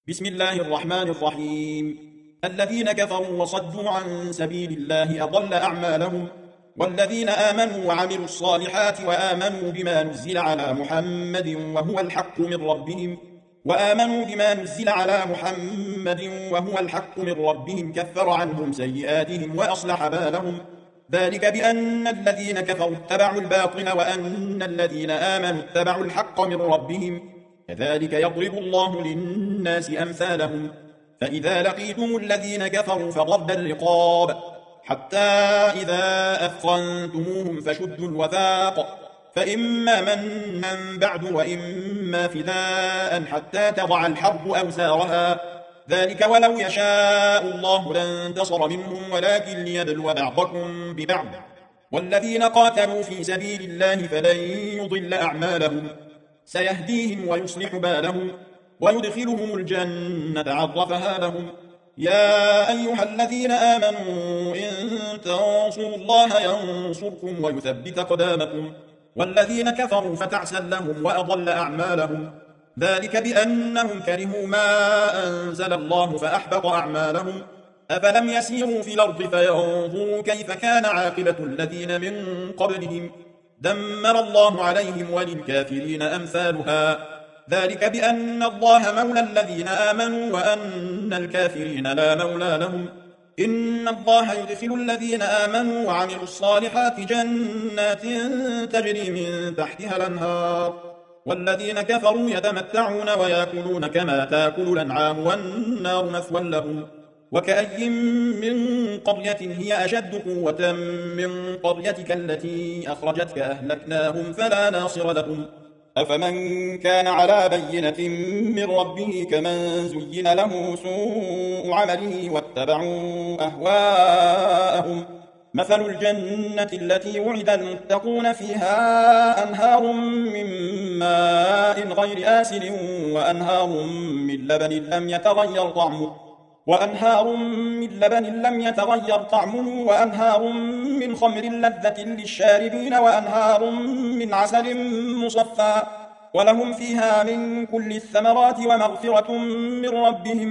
بسم الله الرحمن الرحيم. الذين كفروا وصدوا عن سبيل الله أضل أعمالهم، والذين آمنوا وعملوا الصالحات وآمنوا بما نزل على محمد وهو الحق من ربهم كفر عنهم سيئاتهم وأصلح بالهم. ذلك بأن الذين كفروا اتبعوا الباطل وأن الذين آمنوا اتبعوا الحق من ربهم. كذلك يضرب الله للناس أمثالهم. فإذا لقيتم الذين كفروا فضرب الرقاب حتى إذا أثخنتموهم فشدوا الوثاق، فإما منا بعد وإما فداء حتى تضع الحرب أوزارها. ذلك ولو يشاء الله لانتصر منهم ولكن ليبلو بعضكم ببعض. والذين قاتلوا في سبيل الله فلن يضل أعمالهم، سيهديهم ويصلح بالهم ويدخلهم الجنة عرفها لهم. يا أيها الذين آمنوا إن تنصروا الله ينصركم ويثبت أقدامكم. والذين كفروا فتعسا لهم وأضل أعمالهم. ذلك بأنهم كرهوا ما أنزل الله فأحبط أعمالهم. أفلم يسيروا في الأرض فينظروا كيف كان عاقبة الذين من قبلهم، دمر الله عليهم وللكافرين أمثالها. ذلك بأن الله مولى الذين آمنوا وأن الكافرين لا مولى لهم. إن الله يدخل الذين آمنوا وعملوا الصالحات جنات تجري من تحتها الأنهار، والذين كفروا يتمتعون ويأكلون كما تأكل الأنعام والنار مثوى لهم. وكأي من قرية هي أشد قوة من قريتك التي أخرجتك أهلكناهم فلا ناصر لهم. أفمن كان على بينة من ربه كمن زين له سوء عمله واتبعوا أهواءهم. مثل الجنة التي وعد المتقون فيها أنهار من ماء غير آسن وأنهار من لبن لم يتغير طعمه وأنهار من خمر لذة للشاربين وأنهار من عسل مصفى، ولهم فيها من كل الثمرات ومغفرة من ربهم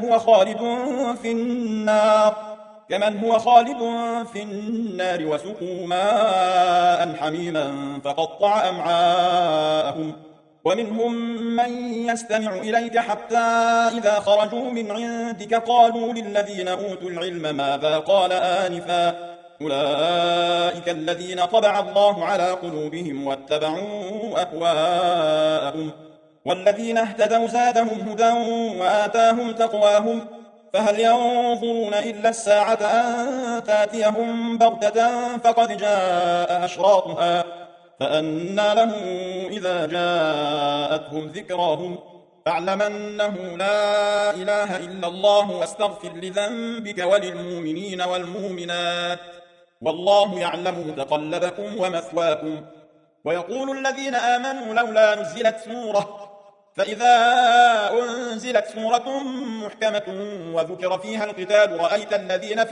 كمن هو خالد في النار وسقوا ماء حميما فقطع أمعاءهم. ومنهم من يستمع إليك حتى إذا خرجوا من عندك قالوا للذين أوتوا العلم ماذا قال آنفا، أولئك الذين طبع الله على قلوبهم واتبعوا أهواءهم. والذين اهتدوا زادهم هدى وآتاهم تقواهم. فهل ينظرون إلا الساعة أن تأتيهم بغتة فقد جاء أشراطها، فأنى لهم إذا جاءتهم ذكراهم. فاعلم أنه لا إله إلا الله واستغفر لذنبك وللمؤمنين والمؤمنات، والله يعلم متقلبكم ومثواكم. ويقول الذين آمنوا لولا نزلت سورة، فإذا أنزلت سورة محكمة وذكر فيها القتال رأيت الذين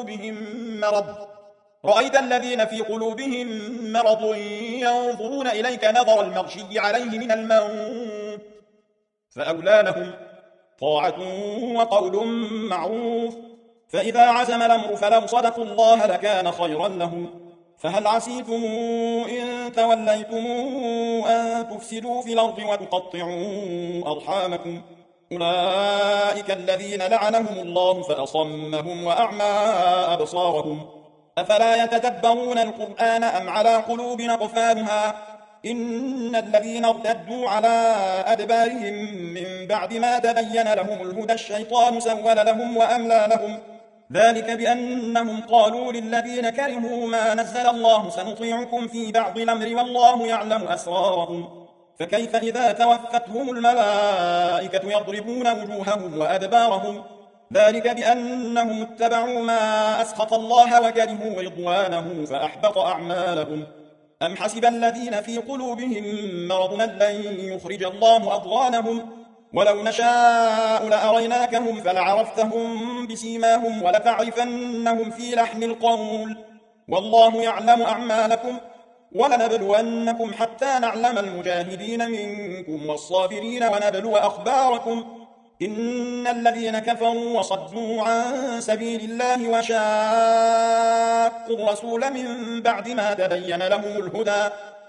في قلوبهم مرض ينظرون إليك نظر المغشي عليه من الموت، فأولى لهم طاعة وقول معروف. فإذا عزم الأمر فلو صدقوا الله لكان خيرا لهم. فهل عسيتم إن توليتم أن تفسدوا في الأرض وتقطعوا أرحامكم، أولئك الذين لعنهم الله فأصمهم وأعمى أبصارهم. أفلا يتدبرون القرآن أم على قلوب أقفالها. إن الذين ارتدوا على أدبارهم من بعد ما تبين لهم الهدى الشيطان سول لهم وأملى لهم. ذلك بأنهم قالوا للذين كرهوا ما نزل الله سنطيعكم في بعض الأمر والله يعلم أسرارهم. فكيف إذا توفتهم الملائكة يضربون وجوههم وأدبارهم. ذلك بأنهم اتبعوا ما أسخط الله وكرهوا رضوانه فأحبط أعمالهم. أم حسب الذين في قلوبهم مرض أن لن يخرج الله أضغانهم. ولو نشاء لأريناكهم فلعرفتهم بسيماهم ولتعرفنهم في لحن القول، والله يعلم أعمالكم. ولنبلونكم حتى نعلم المجاهدين منكم والصابرين ونبلو أخباركم. إن الذين كفروا وصدوا عن سبيل الله وشاقوا الرسول من بعد ما تبين لهم الهدى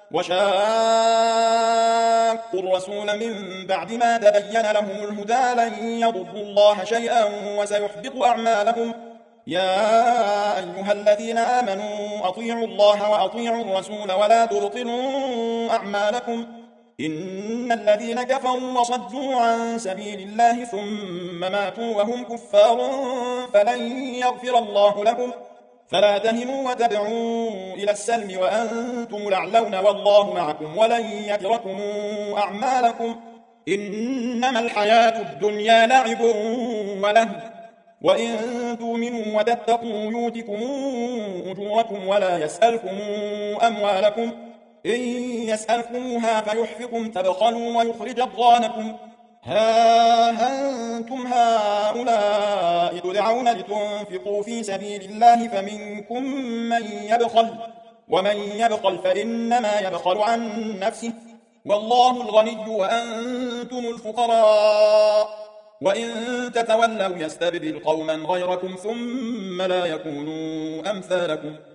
لن يضروا الله شيئا وسيحبط أعمالهم. يا أيها الذين آمنوا أطيعوا الله وأطيعوا الرسول ولا تبطلوا أعمالكم. إن الذين كفروا وصدوا عن سبيل الله ثم ماتوا وهم كفار فلن يغفر الله لهم. فلا تهنوا وتدعوا إلى السلم وأنتم الأعلون والله معكم ولن يتركم أعمالكم. إنما الحياة الدنيا لعب وله وإن تؤمنوا وتتقوا يؤتكم أجوركم ولا يسألكم أموالكم. إن يسألكموها فيحفكم تبخلوا ويخرج أضغانكم. ها أنتم هؤلاء تدعون لتنفقوا في سبيل الله فمنكم من يبخل ومن يبخل فإنما يبخل عن نفسه والله الغني وأنتم الفقراء. وإن تتولوا يستبدل قوما غيركم ثم لا يكونوا أمثالكم.